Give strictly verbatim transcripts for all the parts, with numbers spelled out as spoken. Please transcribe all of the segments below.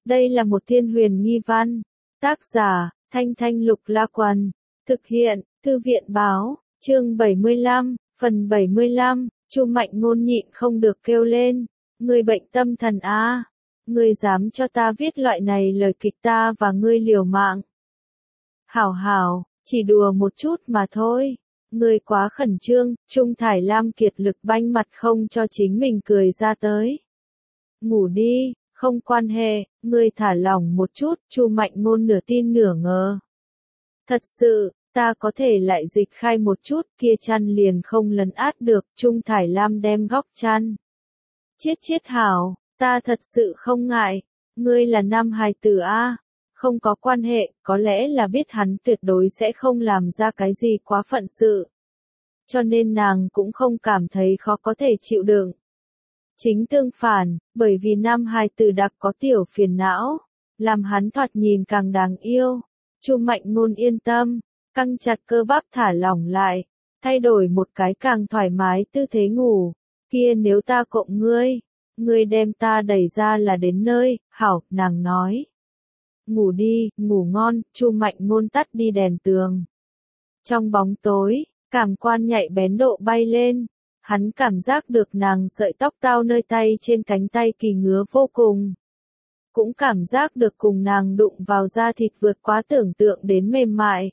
Đây là một thiên huyền nghi văn. Tác giả, Thanh Thanh Lục La Quần. Thực hiện, Thư viện Báo. Chương bảy mươi lăm, phần bảy mươi lăm. Chu Mạnh Ngôn nhịn không được kêu lên. Ngươi bệnh tâm thần à? Ngươi dám cho ta viết loại này lời kịch, ta và ngươi liều mạng. Hảo hảo, chỉ đùa một chút mà thôi. Ngươi quá khẩn trương. Trung Thải Lam kiệt lực banh mặt không cho chính mình cười ra tới. Ngủ đi, không quan hệ, ngươi thả lỏng một chút. Chu Mạnh Ngôn nửa tin nửa ngờ. Thật sự, ta có thể lại dịch khai một chút, kia chăn liền không lấn át được. Trung Thải Lam đem góc chăn. Chiết chiết hảo, ta thật sự không ngại. Ngươi là nam hài tử a. Không có quan hệ, có lẽ là biết hắn tuyệt đối sẽ không làm ra cái gì quá phận sự. Cho nên nàng cũng không cảm thấy khó có thể chịu đựng. Chính tương phản, bởi vì nam hài tử đặc có tiểu phiền não, làm hắn thoạt nhìn càng đáng yêu. Chu Mạnh Ngôn yên tâm, căng chặt cơ bắp thả lỏng lại, thay đổi một cái càng thoải mái tư thế ngủ. Kia nếu ta cộng ngươi, ngươi đem ta đẩy ra là đến nơi. Hảo, nàng nói. Ngủ đi, ngủ ngon. Chu Mạnh Ngôn tắt đi đèn tường. Trong bóng tối, cảm quan nhạy bén độ bay lên. Hắn cảm giác được nàng sợi tóc tao nơi tay trên cánh tay kỳ ngứa vô cùng. Cũng cảm giác được cùng nàng đụng vào da thịt vượt quá tưởng tượng đến mềm mại.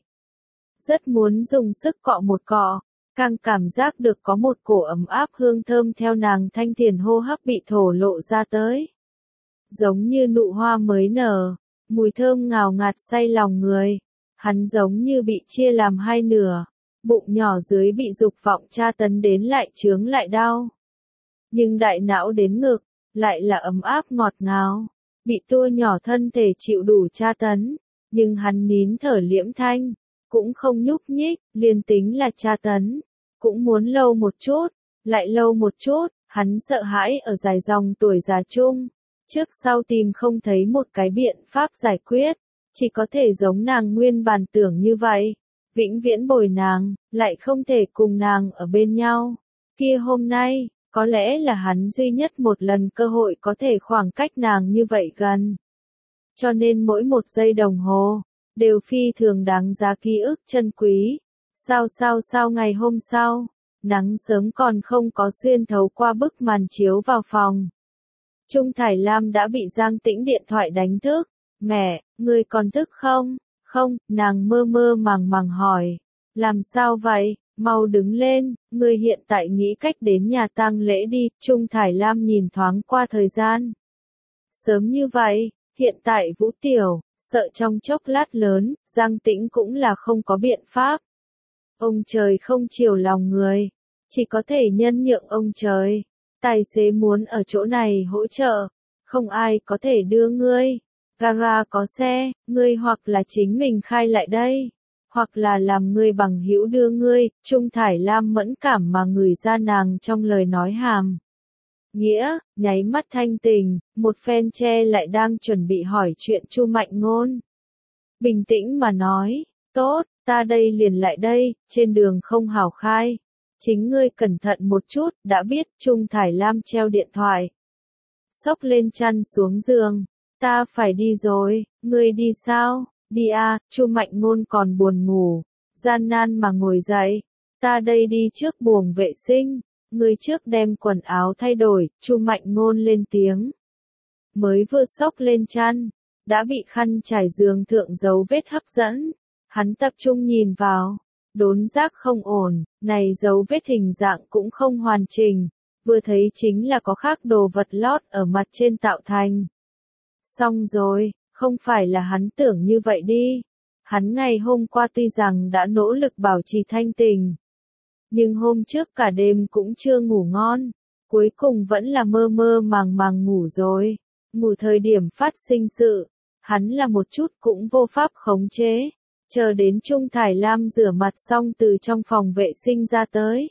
Rất muốn dùng sức cọ một cọ, càng cảm giác được có một cổ ấm áp hương thơm theo nàng thanh thiền hô hấp bị thổ lộ ra tới. Giống như nụ hoa mới nở, mùi thơm ngào ngạt say lòng người. Hắn giống như bị chia làm hai nửa, bụng nhỏ dưới bị dục vọng tra tấn đến lại chướng lại đau. Nhưng đại não đến ngực, lại là ấm áp ngọt ngào. Bị tua nhỏ thân thể chịu đủ tra tấn, nhưng hắn nín thở liễm thanh, cũng không nhúc nhích. Liền tính là tra tấn, cũng muốn lâu một chút, lại lâu một chút. Hắn sợ hãi ở dài dòng tuổi già chung, trước sau tìm không thấy một cái biện pháp giải quyết, chỉ có thể giống nàng nguyên bản tưởng như vậy, vĩnh viễn bồi nàng, lại không thể cùng nàng ở bên nhau. Kia hôm nay, có lẽ là hắn duy nhất một lần cơ hội có thể khoảng cách nàng như vậy gần. Cho nên mỗi một giây đồng hồ, đều phi thường đáng giá ký ức chân quý. Sao sao sao ngày hôm sau, nắng sớm còn không có xuyên thấu qua bức màn chiếu vào phòng. Trung Thải Lam đã bị Giang Tĩnh điện thoại đánh thức. Mẹ, ngươi còn thức không? Không, nàng mơ mơ màng màng hỏi. Làm sao vậy? Mau đứng lên, ngươi hiện tại nghĩ cách đến nhà tang lễ đi. Trung Thải Lam nhìn thoáng qua thời gian. Sớm như vậy, hiện tại Vũ Tiểu, sợ trong chốc lát lớn, Giang Tĩnh cũng là không có biện pháp. Ông trời không chiều lòng người, chỉ có thể nhân nhượng ông trời. Tài xế muốn ở chỗ này hỗ trợ, không ai có thể đưa ngươi. Gara có xe, ngươi hoặc là chính mình khai lại đây, hoặc là làm ngươi bằng hữu đưa ngươi. Trung Thải Lam mẫn cảm mà ngửi ra nàng trong lời nói hàm nghĩa, nháy mắt thanh tình, một phen che lại đang chuẩn bị hỏi chuyện Chu Mạnh Ngôn. Bình tĩnh mà nói, tốt, ta đây liền lại đây, trên đường không hảo khai. Chính ngươi cẩn thận một chút, đã biết. Trung Thải Lam treo điện thoại, xốc lên chăn xuống giường. Ta phải đi rồi. Ngươi đi sao? Đi à. Chu Mạnh Ngôn còn buồn ngủ, gian nan mà ngồi dậy. Ta đây đi trước buồng vệ sinh, ngươi trước đem quần áo thay đổi. Chu Mạnh Ngôn lên tiếng. Mới vừa xốc lên chăn, đã bị khăn trải giường thượng dấu vết hấp dẫn. Hắn tập trung nhìn vào, đốn giác không ổn, này dấu vết hình dạng cũng không hoàn chỉnh, vừa thấy chính là có khác đồ vật lót ở mặt trên tạo thành. Xong rồi, không phải là hắn tưởng như vậy đi. Hắn ngày hôm qua tuy rằng đã nỗ lực bảo trì thanh tình, nhưng hôm trước cả đêm cũng chưa ngủ ngon, cuối cùng vẫn là mơ mơ màng màng ngủ rồi. Ngủ thời điểm phát sinh sự, hắn là một chút cũng vô pháp khống chế. Chờ đến Trung Thải Lam rửa mặt xong từ trong phòng vệ sinh ra tới,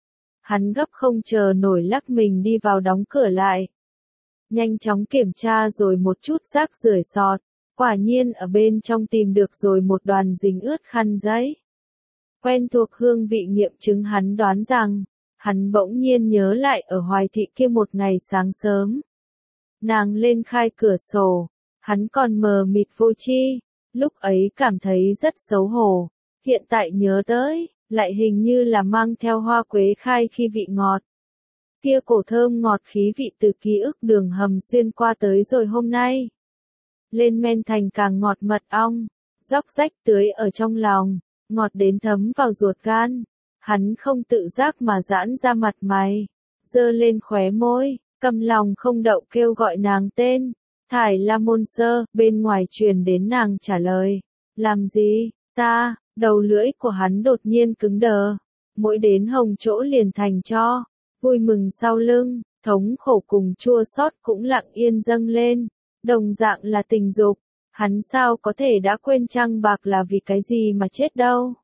hắn gấp không chờ nổi lắc mình đi vào đóng cửa lại. Nhanh chóng kiểm tra rồi một chút rác rưởi sọt, quả nhiên ở bên trong tìm được rồi một đoàn dính ướt khăn giấy. Quen thuộc hương vị nghiệm chứng hắn đoán rằng, hắn bỗng nhiên nhớ lại ở Hoài Thị kia một ngày sáng sớm. Nàng lên khai cửa sổ, Hắn còn mờ mịt vô tri, lúc ấy cảm thấy rất xấu hổ, hiện tại nhớ tới, lại hình như là mang theo hoa quế khai khi vị ngọt. Kia cổ thơm ngọt khí vị từ ký ức đường hầm xuyên qua tới rồi hôm nay. Lên men thành càng ngọt mật ong, róc rách tưới ở trong lòng, ngọt đến thấm vào ruột gan. Hắn không tự giác mà giãn ra mặt mày, giơ lên khóe môi, cầm lòng không đậu kêu gọi nàng tên. Thải La Môn Sơ, bên ngoài truyền đến nàng trả lời. Làm gì, ta, đầu lưỡi của hắn đột nhiên cứng đờ. Mỗi đến hồng chỗ liền thành cho, vui mừng sau lưng, thống khổ cùng chua xót cũng lặng yên dâng lên. Đồng dạng là tình dục, hắn sao có thể đã quên trăng bạc là vì cái gì mà chết đâu.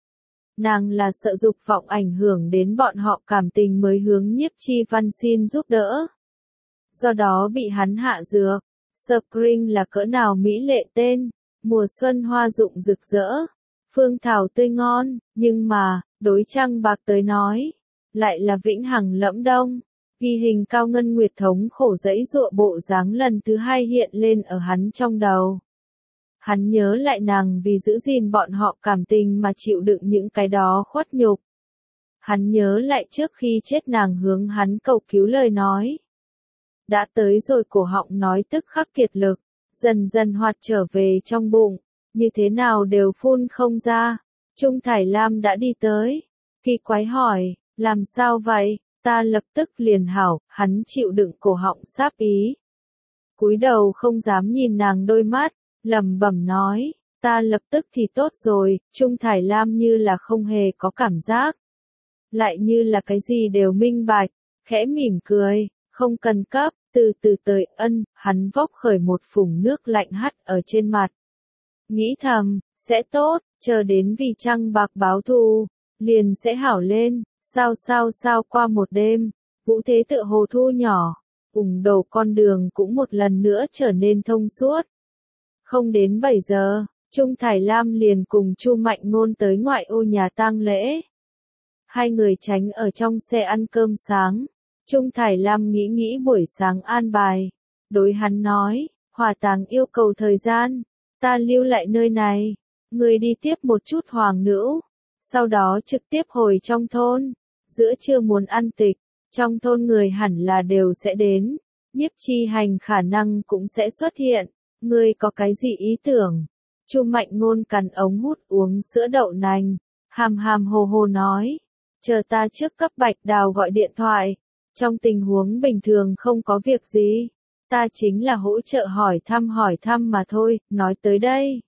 Nàng là sợ dục vọng ảnh hưởng đến bọn họ cảm tình mới hướng Nhiếp Chi Văn xin giúp đỡ. Do đó bị hắn hạ dược. Spring là cỡ nào mỹ lệ tên, mùa xuân hoa rụng rực rỡ, phương thảo tươi ngon, nhưng mà, đối trăng bạc tới nói, lại là vĩnh hằng lẫm đông. Ghi hình Cao Ngân Nguyệt thống khổ dẫy dụa bộ dáng lần thứ hai hiện lên ở hắn trong đầu. Hắn nhớ lại nàng vì giữ gìn bọn họ cảm tình mà chịu đựng những cái đó khuất nhục. Hắn nhớ lại trước khi chết nàng hướng hắn cầu cứu lời nói. Đã tới rồi cổ họng nói tức khắc kiệt lực, dần dần hoạt trở về trong bụng, như thế nào đều phun không ra. Trung Thải Lam đã đi tới, kỳ quái hỏi, làm sao vậy, ta lập tức liền hảo, hắn chịu đựng cổ họng sáp ý. Cúi đầu không dám nhìn nàng đôi mắt, lẩm bẩm nói, ta lập tức thì tốt rồi. Trung Thải Lam như là không hề có cảm giác, lại như là cái gì đều minh bạch, khẽ mỉm cười, không cần cấp. Từ từ tới ân, hắn vốc khởi một phùng nước lạnh hắt ở trên mặt. Nghĩ thầm, sẽ tốt, chờ đến vì trăng bạc báo thù, liền sẽ hảo lên, sao sao sao qua một đêm, vũ thế tựa hồ thu nhỏ, ủng đầu con đường cũng một lần nữa trở nên thông suốt. Không đến bảy giờ, Trung Thải Lam liền cùng Chu Mạnh Ngôn tới ngoại ô nhà tang lễ. Hai người tránh ở trong xe ăn cơm sáng. Trung Thải Lam nghĩ nghĩ buổi sáng an bài, đối hắn nói, hỏa táng yêu cầu thời gian, ta lưu lại nơi này, người đi tiếp một chút hoàng nữ, sau đó trực tiếp hồi trong thôn, giữa trưa muốn ăn tịch, trong thôn người hẳn là đều sẽ đến, Nhiếp Chi Hành khả năng cũng sẽ xuất hiện, người có cái gì ý tưởng? Chu Mạnh Ngôn cắn ống hút uống sữa đậu nành, hàm hàm hồ hồ nói, chờ ta trước cấp Bạch Đào gọi điện thoại. Trong tình huống bình thường không có việc gì, ta chính là hỗ trợ hỏi thăm hỏi thăm mà thôi. Nói tới đây,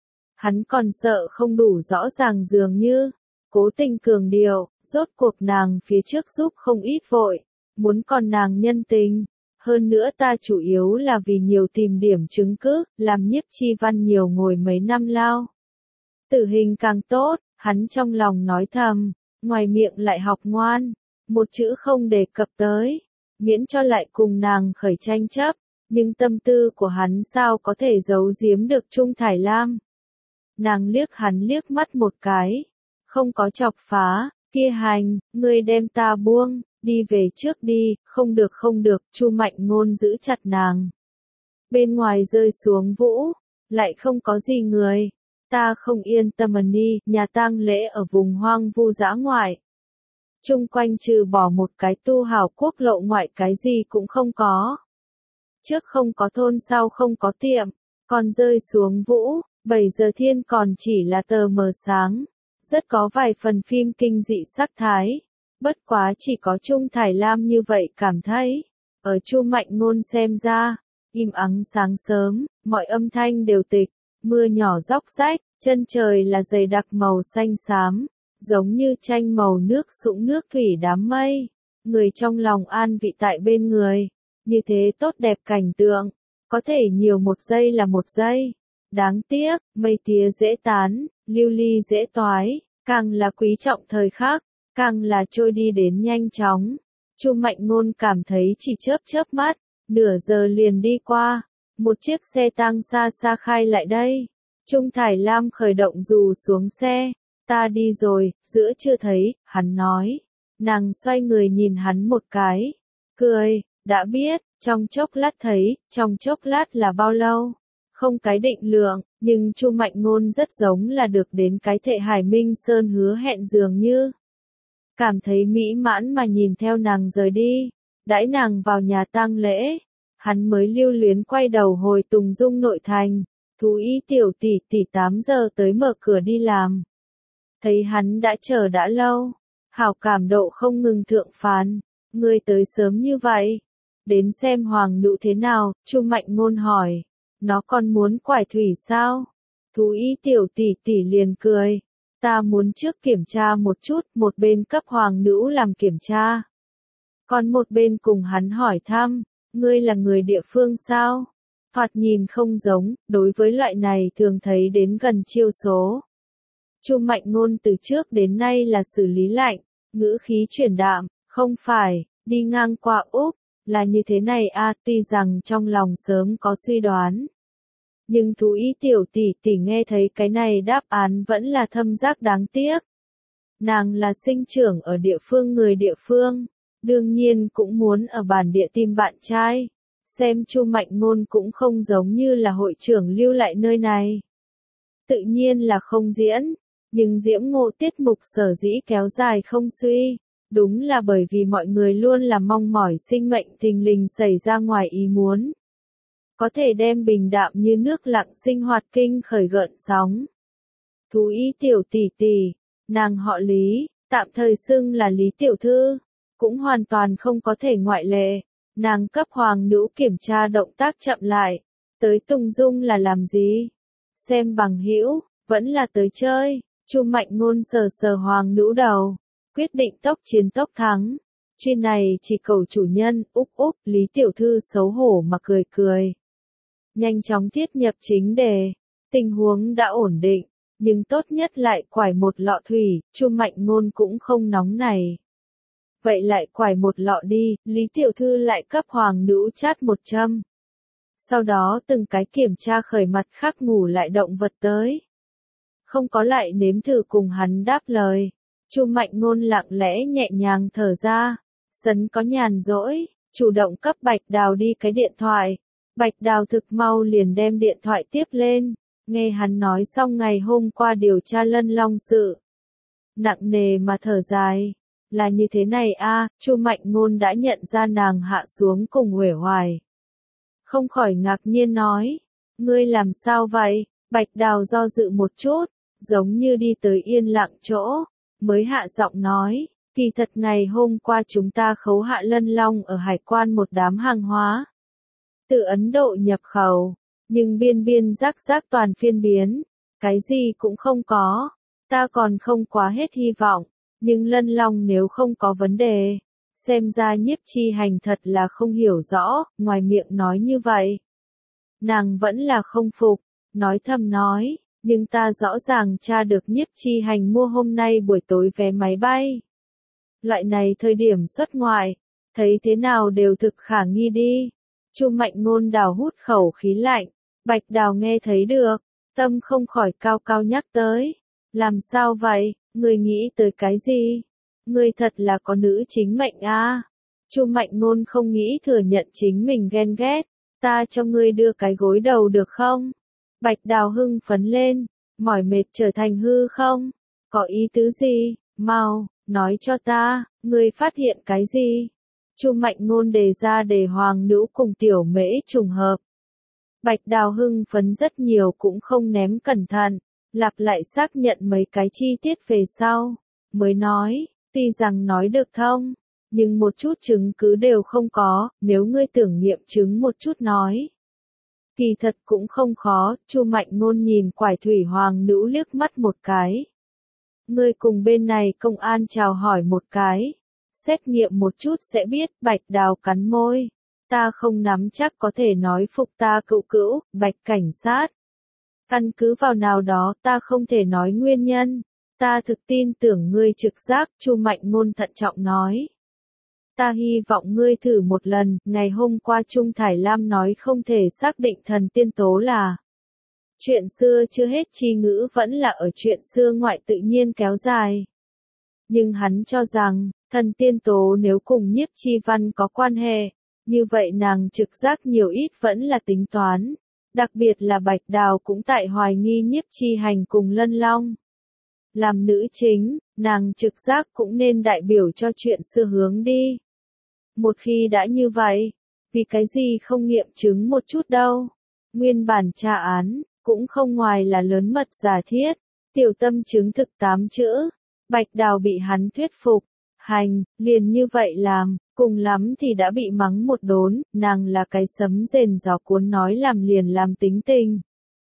hắn còn sợ không đủ rõ ràng dường như, cố tình cường điệu, rốt cuộc nàng phía trước giúp không ít vội, muốn còn nàng nhân tình, hơn nữa ta chủ yếu là vì nhiều tìm điểm chứng cứ, làm Nhiếp Chi Văn nhiều ngồi mấy năm lao. Tử hình càng tốt, hắn trong lòng nói thầm, ngoài miệng lại học ngoan. Một chữ không đề cập tới, miễn cho lại cùng nàng khởi tranh chấp, nhưng tâm tư của hắn sao có thể giấu giếm được Trung Thải Lam. Nàng liếc hắn liếc mắt một cái, không có chọc phá, kia Hành, ngươi đem ta buông, đi về trước đi, không được không được, Chu Mạnh Ngôn giữ chặt nàng. Bên ngoài rơi xuống vũ, lại không có gì người, ta không yên tâm đi, nhà tang lễ ở vùng hoang vu dã ngoại. Chung quanh trừ bỏ một cái tu hào quốc lộ ngoại cái gì cũng không có. Trước không có thôn sau không có tiệm, còn rơi xuống vũ, bảy giờ thiên còn chỉ là tờ mờ sáng. Rất có vài phần phim kinh dị sắc thái. Bất quá chỉ có Trung Thải Lam như vậy cảm thấy. Ở Chu Mạnh Ngôn xem ra, im ắng sáng sớm, mọi âm thanh đều tịch, mưa nhỏ róc rách, chân trời là dày đặc màu xanh xám. Giống như tranh màu nước sũng nước thủy đám mây, người trong lòng an vị tại bên người, như thế tốt đẹp cảnh tượng, có thể nhiều một giây là một giây. Đáng tiếc, mây tía dễ tán, lưu ly dễ toái, càng là quý trọng thời khắc, càng là trôi đi đến nhanh chóng. Chu Mạnh Ngôn cảm thấy chỉ chớp chớp mắt, nửa giờ liền đi qua, một chiếc xe tang xa xa khai lại đây. Trung Thải Lam khởi động dù xuống xe. Ta đi rồi, giữa chưa thấy, hắn nói. Nàng xoay người nhìn hắn một cái. Cười, đã biết, trong chốc lát thấy, trong chốc lát là bao lâu? không cái định lượng, nhưng Chu Mạnh Ngôn rất giống là được đến cái thệ Hải Minh Sơn hứa hẹn dường như. Cảm thấy mỹ mãn mà nhìn theo nàng rời đi, đãi nàng vào nhà tang lễ, hắn mới lưu luyến quay đầu hồi Tùng Dung nội thành, Thú Y tiểu tỷ tỷ tám giờ tới mở cửa đi làm. Thấy hắn đã chờ đã lâu, hảo cảm độ không ngừng thượng phán, ngươi tới sớm như vậy, đến xem hoàng nữ thế nào, Chu Mạnh Ngôn hỏi, nó còn muốn quải thủy sao? Thú Y tiểu tỷ tỷ liền cười, ta muốn trước kiểm tra một chút, một bên cấp hoàng nữ làm kiểm tra. Còn một bên cùng hắn hỏi thăm, ngươi là người địa phương sao? Thoạt nhìn không giống, đối với loại này thường thấy đến gần chiêu số. Chu Mạnh Ngôn từ trước đến nay là xử lý lạnh, ngữ khí chuyển đạm, không phải, đi ngang qua Úc, là như thế này a, tuy rằng trong lòng sớm có suy đoán. Nhưng Thú Y tiểu tỷ tỷ nghe thấy cái này đáp án vẫn là thâm giác đáng tiếc. Nàng là sinh trưởng ở địa phương người địa phương, đương nhiên cũng muốn ở bản địa tìm bạn trai. Xem Chu Mạnh Ngôn cũng không giống như là hội trưởng lưu lại nơi này. Tự nhiên là không diễn, nhưng diễm ngộ tiết mục sở dĩ kéo dài không suy, đúng là bởi vì mọi người luôn là mong mỏi sinh mệnh thình lình xảy ra ngoài ý muốn. Có thể đem bình đạm như nước lặng sinh hoạt kinh khởi gợn sóng. Thú Y tiểu tỷ tỷ, nàng họ Lý, tạm thời xưng là Lý tiểu thư, cũng hoàn toàn không có thể ngoại lệ. Nàng cấp hoàng nữ kiểm tra động tác chậm lại, tới Tùng Dung là làm gì? Xem bằng hữu, vẫn là tới chơi. Chu Mạnh Ngôn sờ sờ hoàng nữ đầu, quyết định tốc chiến tốc thắng. Chuyên này chỉ cầu chủ nhân, úp úp, Lý tiểu thư xấu hổ mà cười cười. Nhanh chóng thiết nhập chính đề, tình huống đã ổn định, nhưng tốt nhất lại quải một lọ thủy, Chu Mạnh Ngôn cũng không nóng này. Vậy lại quải một lọ đi, Lý tiểu thư lại cấp hoàng nữ chát một châm. Sau đó từng cái kiểm tra khởi mặt khác ngủ lại động vật tới. Không có lại nếm thử cùng hắn đáp lời. Chu Mạnh Ngôn lặng lẽ nhẹ nhàng thở ra. Sấn có nhàn rỗi, chủ động cấp Bạch Đào đi cái điện thoại. Bạch Đào thực mau liền đem điện thoại tiếp lên. Nghe hắn nói xong ngày hôm qua điều tra Lân Long sự. Nặng nề mà thở dài. Là như thế này a, Chu Mạnh Ngôn đã nhận ra nàng hạ xuống cùng uể oải. Không khỏi ngạc nhiên nói, ngươi làm sao vậy? Bạch Đào do dự một chút, giống như đi tới yên lặng chỗ, mới hạ giọng nói, kỳ thật ngày hôm qua chúng ta khấu hạ Lân Long ở hải quan một đám hàng hóa. Từ Ấn Độ nhập khẩu, nhưng biên biên rắc rắc toàn phiên biến, cái gì cũng không có, ta còn không quá hết hy vọng. Nhưng Lân Long nếu không có vấn đề, xem ra Nhiếp Chi Hành thật là không hiểu rõ, ngoài miệng nói như vậy. Nàng vẫn là không phục, nói thầm nói, nhưng ta rõ ràng tra được Nhiếp Chi Hành mua hôm nay buổi tối vé máy bay. Loại này thời điểm xuất ngoại, thấy thế nào đều thực khả nghi đi. Chu Mạnh Ngôn đào hút khẩu khí lạnh, Bạch Đào nghe thấy được, tâm không khỏi cao cao nhắc tới. Làm sao vậy? Ngươi nghĩ tới cái gì? Ngươi thật là có nữ chính mệnh a. À? Chu Mạnh Ngôn không nghĩ thừa nhận chính mình ghen ghét, ta cho ngươi đưa cái gối đầu được không? Bạch Đào hưng phấn lên, mỏi mệt trở thành hư không? Có ý tứ gì? Mau, nói cho ta, ngươi phát hiện cái gì? Chu Mạnh Ngôn đề ra để hoàng nữ cùng tiểu mễ trùng hợp. Bạch Đào hưng phấn rất nhiều cũng không ném cẩn thận. Lặp lại xác nhận mấy cái chi tiết về sau, mới nói, tuy rằng nói được thông, nhưng một chút chứng cứ đều không có, nếu ngươi tưởng nghiệm chứng một chút nói. Kỳ thật cũng không khó, Chu Mạnh Ngôn nhìn quải thủy hoàng nữ liếc mắt một cái. Ngươi cùng bên này công an chào hỏi một cái, xét nghiệm một chút sẽ biết, Bạch Đào cắn môi. Ta không nắm chắc có thể nói phục ta cựu cữu, Bạch cảnh sát. Căn cứ vào nào đó ta không thể nói nguyên nhân, ta thực tin tưởng ngươi trực giác, Chu Mạnh Ngôn thận trọng nói. Ta hy vọng ngươi thử một lần, ngày hôm qua Trung Thải Lam nói không thể xác định thần tiên tố là. Chuyện xưa chưa hết chi ngữ vẫn là ở chuyện xưa ngoại tự nhiên kéo dài. Nhưng hắn cho rằng, thần tiên tố nếu cùng Nhiếp Chi Văn có quan hệ, như vậy nàng trực giác nhiều ít vẫn là tính toán. Đặc biệt là Bạch Đào cũng tại hoài nghi Nhiếp Chi Hành cùng Lân Long. Làm nữ chính, nàng trực giác cũng nên đại biểu cho chuyện xưa hướng đi. Một khi đã như vậy, vì cái gì không nghiệm chứng một chút đâu. Nguyên bản tra án, cũng không ngoài là lớn mật giả thiết, tiểu tâm chứng thực tám chữ. Bạch Đào bị hắn thuyết phục, hành, liền như vậy làm, cùng lắm thì đã bị mắng một đốn, nàng là cái sấm rền gió cuốn nói làm liền làm tính tình.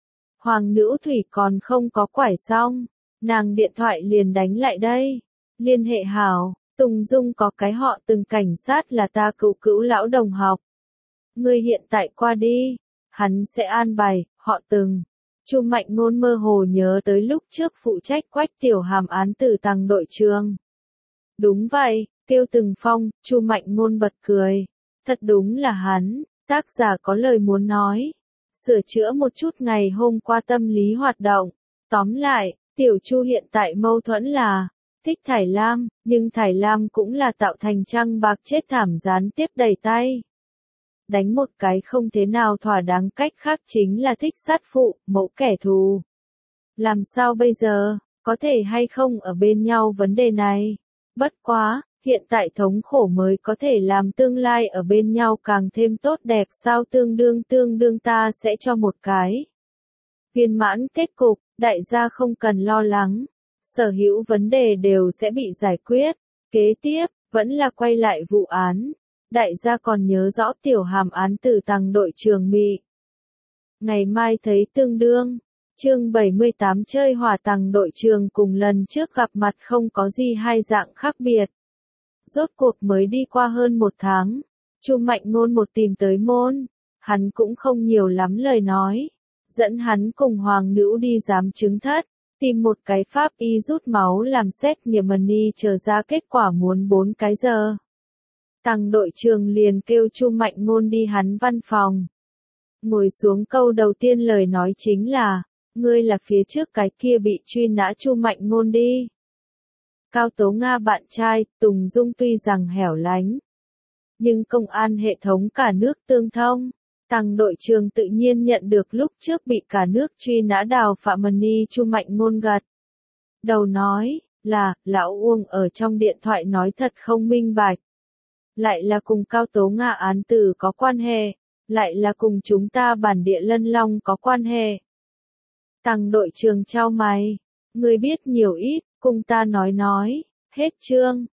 Hoàng Nữ Thủy còn không có quải xong, nàng điện thoại liền đánh lại đây. Liên hệ hảo, Tùng Dung có cái họ từng cảnh sát là ta cựu cữu lão đồng học. Ngươi hiện tại qua đi, hắn sẽ an bài, họ từng. Chu Mạnh Ngôn mơ hồ nhớ tới lúc trước phụ trách Quách Tiểu Hàm án tử Tằng đội trường. Đúng vậy, kêu Từng Phong, Chu Mạnh Ngôn bật cười. Thật đúng là hắn, tác giả có lời muốn nói. Sửa chữa một chút ngày hôm qua tâm lý hoạt động. Tóm lại, Tiểu Chu hiện tại mâu thuẫn là thích Thải Lam, nhưng Thải Lam cũng là tạo thành trăng bạc chết thảm gián tiếp đầy tay. Đánh một cái không thế nào thỏa đáng, cách khác chính là thích sát phụ, mẫu kẻ thù. Làm sao bây giờ, có thể hay không ở bên nhau vấn đề này? Bất quá, hiện tại thống khổ mới có thể làm tương lai ở bên nhau càng thêm tốt đẹp sao, tương đương tương đương ta sẽ cho một cái viên mãn kết cục, đại gia không cần lo lắng. Sở hữu vấn đề đều sẽ bị giải quyết. Kế tiếp, vẫn là quay lại vụ án. Đại gia còn nhớ rõ Tiểu Hàm án tử Tằng đội trường Mị. Ngày mai thấy tương đương. Chương bảy mươi tám chơi hỏa Tằng đội trường cùng lần trước gặp mặt không có gì hai dạng khác biệt. Rốt cuộc mới đi qua hơn một tháng. Chu Mạnh Ngôn một tìm tới môn. Hắn cũng không nhiều lắm lời nói. Dẫn hắn cùng Hoàng Nữ đi giám chứng thất. Tìm một cái pháp y rút máu làm xét nghiệm money chờ ra kết quả muốn bốn cái giờ. Tằng đội trường liền kêu Chu Mạnh Ngôn đi hắn văn phòng. Ngồi xuống câu đầu tiên lời nói chính là, ngươi là phía trước cái kia bị truy nã Chu Mạnh Ngôn đi. Cao Tố Nga bạn trai, Tùng Dung tuy rằng hẻo lánh, nhưng công an hệ thống cả nước tương thông. Tằng đội trường tự nhiên nhận được lúc trước bị cả nước truy nã Đào Phạm Money Chu Mạnh Ngôn gật đầu nói, là, lão Uông ở trong điện thoại nói thật không minh bạch. Lại là cùng Cao Tố Nga án tử có quan hệ, lại là cùng chúng ta bản địa Lân Long có quan hệ. Tằng đội trường chau mày, ngươi biết nhiều ít, cùng ta nói nói, hết chương.